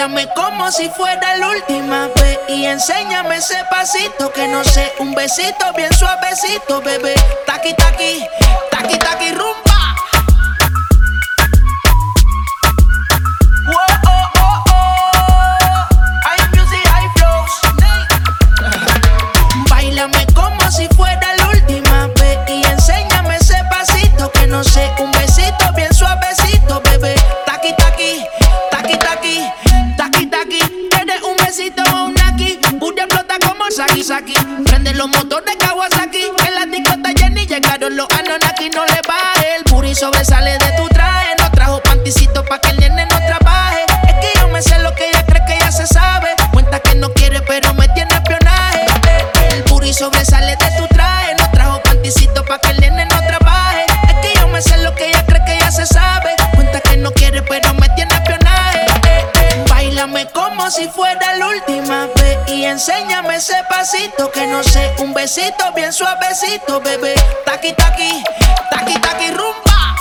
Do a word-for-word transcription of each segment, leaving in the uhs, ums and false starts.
Báilame como si fuera la última vez y enséñame ese pasito que no sé, un besito bien suavecito, bebé. Taqui, taqui, taqui, taqui, rumba. Como si fuera la última vez y enséñame ese pasito que no sé, un besito bien suavecito, bebé. Taqui, taqui, taqui, taqui, taqui, taqui. ¿Quieres un besito o un aquí? Booty explota como Saki, Saki. Prende los motores Kawasaki. En la discota Jenny llegaron los Anunnaki. No le baje, el booty sobresale de tu traje. No trajo panticito pa' que el nene no trabaje. Es que yo me sé lo que ella cree que ya se sabe. Cuenta que no quiere pero me tiene espionaje. El booty sobresale de tu traje. No trajo panticito pa' que el nene no trabaje. Es que yo me sé lo que ella cree que ya se sabe. Cuenta que no quiere pero me tiene espionaje. eh, eh. Báilame como si fuera la última vez y enséñame ese pasito que no sé, un besito bien suavecito, bebé. Taqui, taqui, taqui, taqui, rumba.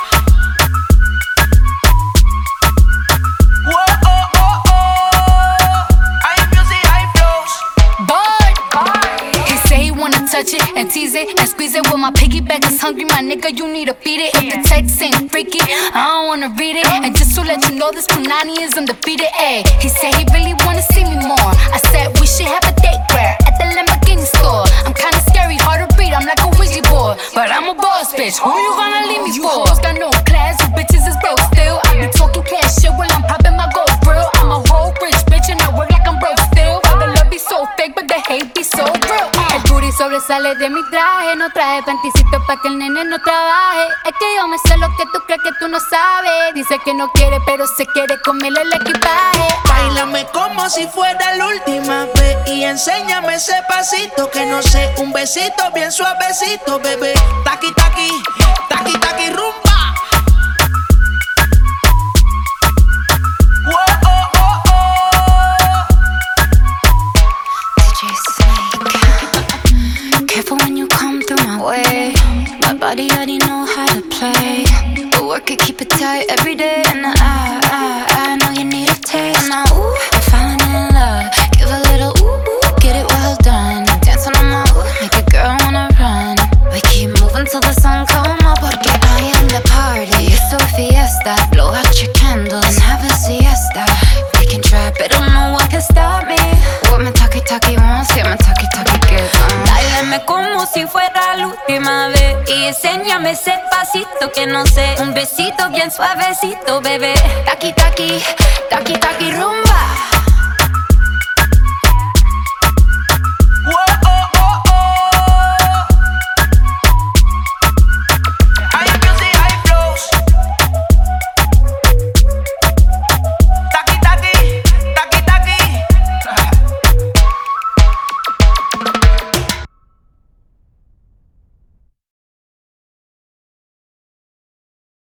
Touch it and tease it and squeeze it. When my piggyback is hungry, my nigga, you need to feed it. If the text ain't freaky, I don't wanna read it. And just to let you know, this Punani is undefeated. Ayy, he said he really wanna see me more. I said we should have a date where at the Lamborghini store. I'm kinda scary, hard to read, I'm like a Ouija board, but I'm a boss bitch. Who you gonna leave me for? You got no class, you bitches is broke still. I be talking cash shit while I'm popping my gold grill. I'm a whole rich bitch and I work like I'm broke still. All the love be so fake, but the hate be so real. El booty sobresale de mi traje. No traje panticito pa' que el nene no trabaje. Es que yo me sé lo que tú crees que tú no sabes. Dice que no quiere pero se quiere comerle el equipaje. Báilame como si fuera la última vez y enséñame ese pasito que no sé, un besito bien suavecito, bebé. Taqui, taqui, taqui, taqui, rumba. Careful when you come through my way. My body already know how to play. But work it, keep it tight every day. And I, I, I know you need a taste. And now, ooh, I'm falling in love. Give a little ooh, ooh, get it well done. Dance on my ooh, make a girl wanna run. We keep moving till the sun come up. Porque I am the party. It's a fiesta. Blow out your candles and have a siesta. We can try, but don't know what can stop me. What my talkie talkie wants, yeah, my talkie talkie gets on. Báilame como si fuera la última vez y enséñame ese pasito que no sé, un besito bien suavecito, bebé. Taqui, taqui, taqui, taqui, rum.